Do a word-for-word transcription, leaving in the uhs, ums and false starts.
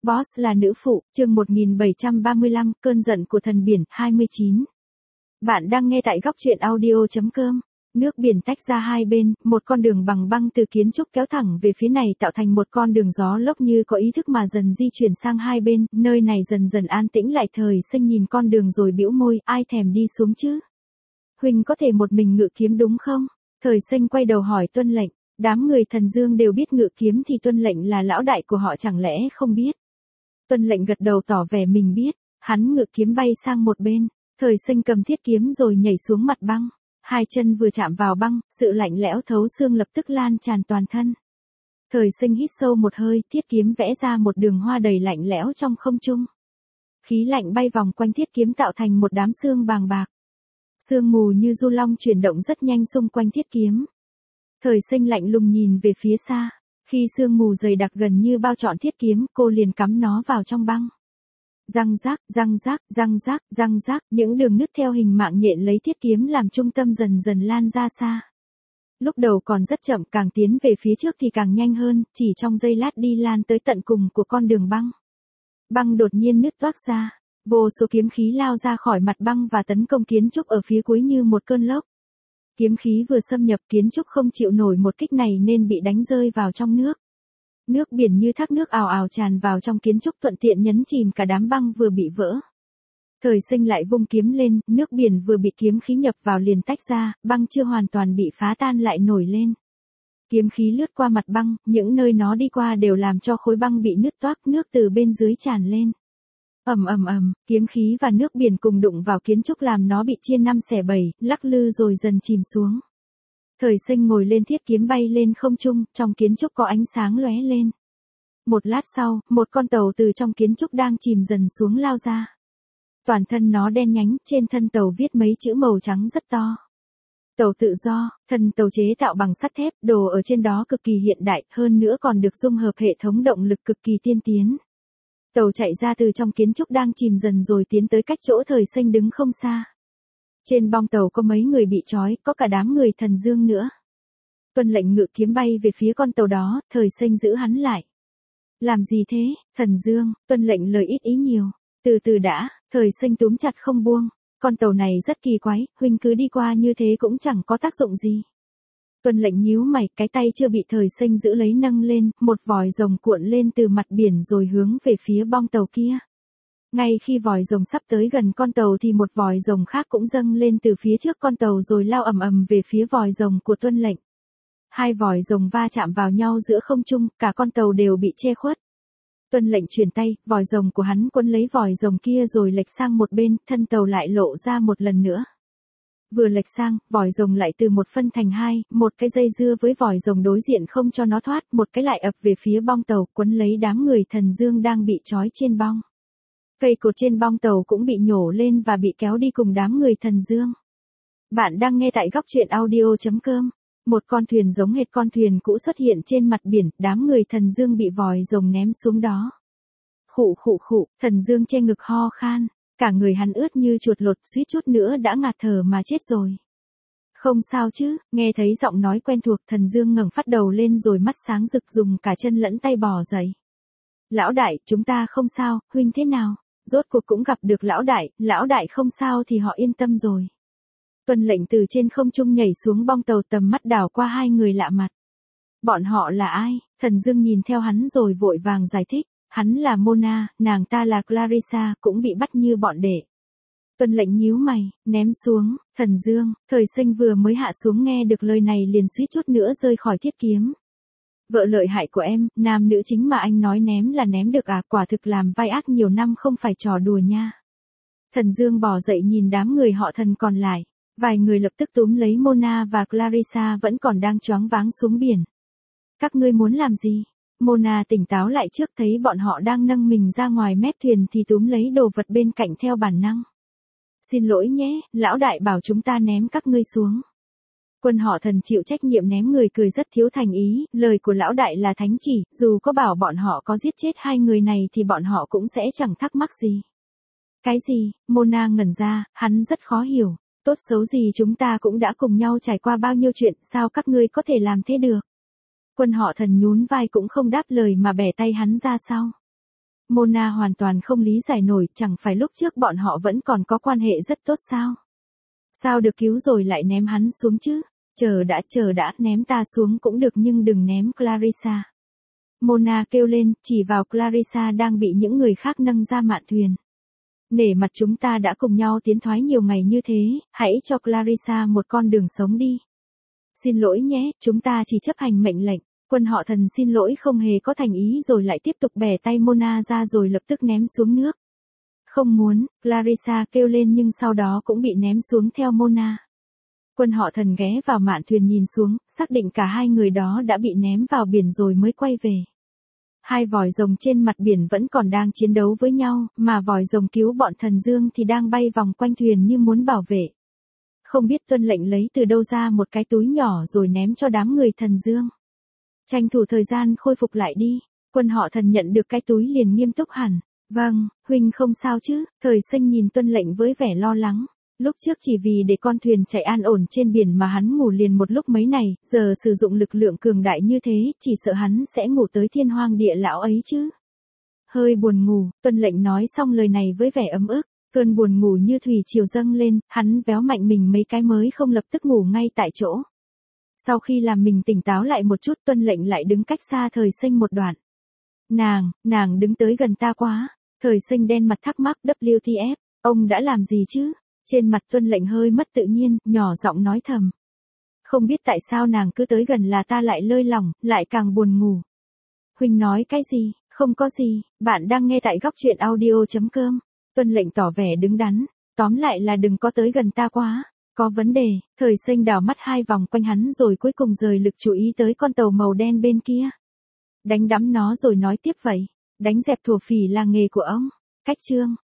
Boss là nữ phụ, chương một nghìn bảy trăm ba mươi lăm, cơn giận của thần biển, hai mươi chín. Bạn đang nghe tại góc truyện audio chấm com. Nước biển tách ra hai bên, một con đường bằng băng từ kiến trúc kéo thẳng về phía này tạo thành một con đường gió lốc như có ý thức mà dần di chuyển sang hai bên, nơi này dần dần an tĩnh lại. Thời Sinh nhìn con đường rồi bĩu môi, ai thèm đi xuống chứ? Huynh có thể một mình ngự kiếm đúng không? Thời Sinh quay đầu hỏi Tuân Lệnh. Đám người Thần Dương đều biết ngự kiếm thì Tuân Lệnh là lão đại của họ chẳng lẽ không biết? Tuân Lệnh gật đầu tỏ vẻ mình biết, hắn ngự kiếm bay sang một bên, Thời Sinh cầm thiết kiếm rồi nhảy xuống mặt băng, hai chân vừa chạm vào băng, sự lạnh lẽo thấu xương lập tức lan tràn toàn thân. Thời Sinh hít sâu một hơi, thiết kiếm vẽ ra một đường hoa đầy lạnh lẽo trong không trung. Khí lạnh bay vòng quanh thiết kiếm tạo thành một đám sương bàng bạc. Sương mù như du long chuyển động rất nhanh xung quanh thiết kiếm. Thời Sinh lạnh lùng nhìn về phía xa, khi sương mù dày đặc gần như bao trọn thiết kiếm, cô liền cắm nó vào trong băng. Răng rác, răng rác, răng rác, răng rác, những đường nứt theo hình mạng nhện lấy thiết kiếm làm trung tâm dần dần lan ra xa. Lúc đầu còn rất chậm, càng tiến về phía trước thì càng nhanh hơn, chỉ trong giây lát đi lan tới tận cùng của con đường băng. Băng đột nhiên nứt toác ra, vô số kiếm khí lao ra khỏi mặt băng và tấn công kiến trúc ở phía cuối như một cơn lốc. Kiếm khí vừa xâm nhập, kiến trúc không chịu nổi một kích này nên bị đánh rơi vào trong nước. Nước biển như thác nước ào ào tràn vào trong kiến trúc, thuận tiện nhấn chìm cả đám băng vừa bị vỡ. Thời Sinh lại vung kiếm lên, nước biển vừa bị kiếm khí nhập vào liền tách ra, băng chưa hoàn toàn bị phá tan lại nổi lên. Kiếm khí lướt qua mặt băng, những nơi nó đi qua đều làm cho khối băng bị nứt toác, nước từ bên dưới tràn lên. Ầm ầm ầm, kiếm khí và nước biển cùng đụng vào kiến trúc làm nó bị chia năm xẻ bảy, lắc lư rồi dần chìm xuống. Thời Sinh ngồi lên thiết kiếm bay lên không trung, trong kiến trúc có ánh sáng lóe lên. Một lát sau, một con tàu từ trong kiến trúc đang chìm dần xuống lao ra. Toàn thân nó đen nhánh, trên thân tàu viết mấy chữ màu trắng rất to. Tàu tự do, thân tàu chế tạo bằng sắt thép, đồ ở trên đó cực kỳ hiện đại, hơn nữa còn được dung hợp hệ thống động lực cực kỳ tiên tiến. Tàu chạy ra từ trong kiến trúc đang chìm dần rồi tiến tới cách chỗ Thời Sinh đứng không xa. Trên bong tàu có mấy người bị trói, có cả đám người Thần Dương nữa. Tuân Lệnh ngự kiếm bay về phía con tàu đó, Thời Sinh giữ hắn lại. Làm gì thế, Thần Dương? Tuân Lệnh lời ít ý nhiều. Từ từ đã, Thời Sinh túm chặt không buông. Con tàu này rất kỳ quái, huynh cứ đi qua như thế cũng chẳng có tác dụng gì. Tuân Lệnh nhíu mày, cái tay chưa bị Thời Sinh giữ lấy nâng lên, một vòi rồng cuộn lên từ mặt biển rồi hướng về phía bong tàu kia. Ngay khi vòi rồng sắp tới gần con tàu thì một vòi rồng khác cũng dâng lên từ phía trước con tàu rồi lao ầm ầm về phía vòi rồng của Tuân Lệnh. Hai vòi rồng va chạm vào nhau giữa không trung, cả con tàu đều bị che khuất. Tuân Lệnh chuyển tay, vòi rồng của hắn quấn lấy vòi rồng kia rồi lệch sang một bên, thân tàu lại lộ ra một lần nữa. Vừa lệch sang, vòi rồng lại từ một phân thành hai, một cái dây dưa với vòi rồng đối diện không cho nó thoát, một cái lại ập về phía bong tàu, quấn lấy đám người Thần Dương đang bị trói trên bong. Cây cột trên bong tàu cũng bị nhổ lên và bị kéo đi cùng đám người Thần Dương. Bạn đang nghe tại góc truyện audio chấm com. Một con thuyền giống hệt con thuyền cũ xuất hiện trên mặt biển, đám người Thần Dương bị vòi rồng ném xuống đó. Khụ khụ khụ, Thần Dương che ngực ho khan, cả người hắn ướt như chuột lột, suýt chút nữa đã ngạt thở mà chết rồi. Không sao chứ? Nghe thấy giọng nói quen thuộc, Thần Dương ngẩng phát đầu lên rồi mắt sáng rực, dùng cả chân lẫn tay bò dậy. Lão đại, chúng ta không sao, huynh thế nào? Rốt cuộc cũng gặp được lão đại, lão đại không sao thì họ yên tâm rồi. Tuân Lệnh từ trên không trung nhảy xuống bong tàu, tầm mắt đảo qua hai người lạ mặt. Bọn họ là ai? Thần Dương nhìn theo hắn rồi vội vàng giải thích. Hắn là Mona, nàng ta là Clarissa, cũng bị bắt như bọn đệ. Tuân Lệnh nhíu mày, ném xuống. Thần Dương, Thời Sinh vừa mới hạ xuống nghe được lời này liền suýt chút nữa rơi khỏi thiết kiếm. Vợ lợi hại của em, nam nữ chính mà anh nói ném là ném được à, quả thực làm vai ác nhiều năm không phải trò đùa nha. Thần Dương bò dậy nhìn đám người họ Thần còn lại. Vài người lập tức túm lấy Mona và Clarissa vẫn còn đang choáng váng xuống biển. Các ngươi muốn làm gì? Mona tỉnh táo lại trước thấy bọn họ đang nâng mình ra ngoài mép thuyền thì túm lấy đồ vật bên cạnh theo bản năng. Xin lỗi nhé, lão đại bảo chúng ta ném các ngươi xuống. Quân họ Thần chịu trách nhiệm ném người cười rất thiếu thành ý, lời của lão đại là thánh chỉ, dù có bảo bọn họ có giết chết hai người này thì bọn họ cũng sẽ chẳng thắc mắc gì. Cái gì? Mona ngẩn ra, hắn rất khó hiểu. Tốt xấu gì chúng ta cũng đã cùng nhau trải qua bao nhiêu chuyện, sao các ngươi có thể làm thế được? Quân họ Thần nhún vai cũng không đáp lời mà bẻ tay hắn ra sau. Mona hoàn toàn không lý giải nổi, chẳng phải lúc trước bọn họ vẫn còn có quan hệ rất tốt sao? Sao được cứu rồi lại ném hắn xuống chứ? Chờ đã, chờ đã, ném ta xuống cũng được nhưng đừng ném Clarissa. Mona kêu lên, chỉ vào Clarissa đang bị những người khác nâng ra mạn thuyền. Nể mặt chúng ta đã cùng nhau tiến thoái nhiều ngày như thế, hãy cho Clarissa một con đường sống đi. Xin lỗi nhé, chúng ta chỉ chấp hành mệnh lệnh. Quân họ Thần xin lỗi không hề có thành ý rồi lại tiếp tục bẻ tay Mona ra rồi lập tức ném xuống nước. Không muốn, Clarissa kêu lên nhưng sau đó cũng bị ném xuống theo Mona. Quân họ Thần ghé vào mạn thuyền nhìn xuống, xác định cả hai người đó đã bị ném vào biển rồi mới quay về. Hai vòi rồng trên mặt biển vẫn còn đang chiến đấu với nhau, mà vòi rồng cứu bọn Thần Dương thì đang bay vòng quanh thuyền như muốn bảo vệ. Không biết tuân lệnh lấy từ đâu ra một cái túi nhỏ rồi ném cho đám người Thần Dương. Tranh thủ thời gian khôi phục lại đi. Quân họ Thần nhận được cái túi liền nghiêm túc hẳn. Vâng, huynh không sao chứ? Thời Sinh nhìn tuân lệnh với vẻ lo lắng. Lúc trước chỉ vì để con thuyền chạy an ổn trên biển mà hắn ngủ liền một lúc mấy ngày, giờ sử dụng lực lượng cường đại như thế, chỉ sợ hắn sẽ ngủ tới thiên hoang địa lão ấy chứ. Hơi buồn ngủ, tuân lệnh nói xong lời này với vẻ ấm ức, cơn buồn ngủ như thủy triều dâng lên, hắn véo mạnh mình mấy cái mới không lập tức ngủ ngay tại chỗ. Sau khi làm mình tỉnh táo lại một chút, tuân lệnh lại đứng cách xa Thời Sinh một đoạn. Nàng, nàng đứng tới gần ta quá. Thời Sinh đen mặt thắc mắc, W T F, ông đã làm gì chứ? Trên mặt tuân lệnh hơi mất tự nhiên, nhỏ giọng nói thầm. Không biết tại sao nàng cứ tới gần là ta lại lơi lỏng, lại càng buồn ngủ. Huynh nói cái gì? Không có gì, bạn đang nghe tại góc truyện audio chấm com. Tuân lệnh tỏ vẻ đứng đắn, tóm lại là đừng có tới gần ta quá. Có vấn đề. Thời Sinh đảo mắt hai vòng quanh hắn rồi cuối cùng rời lực chú ý tới con tàu màu đen bên kia. Đánh đắm nó rồi nói tiếp vậy. Đánh dẹp thổ phỉ là nghề của ông. Cách chương.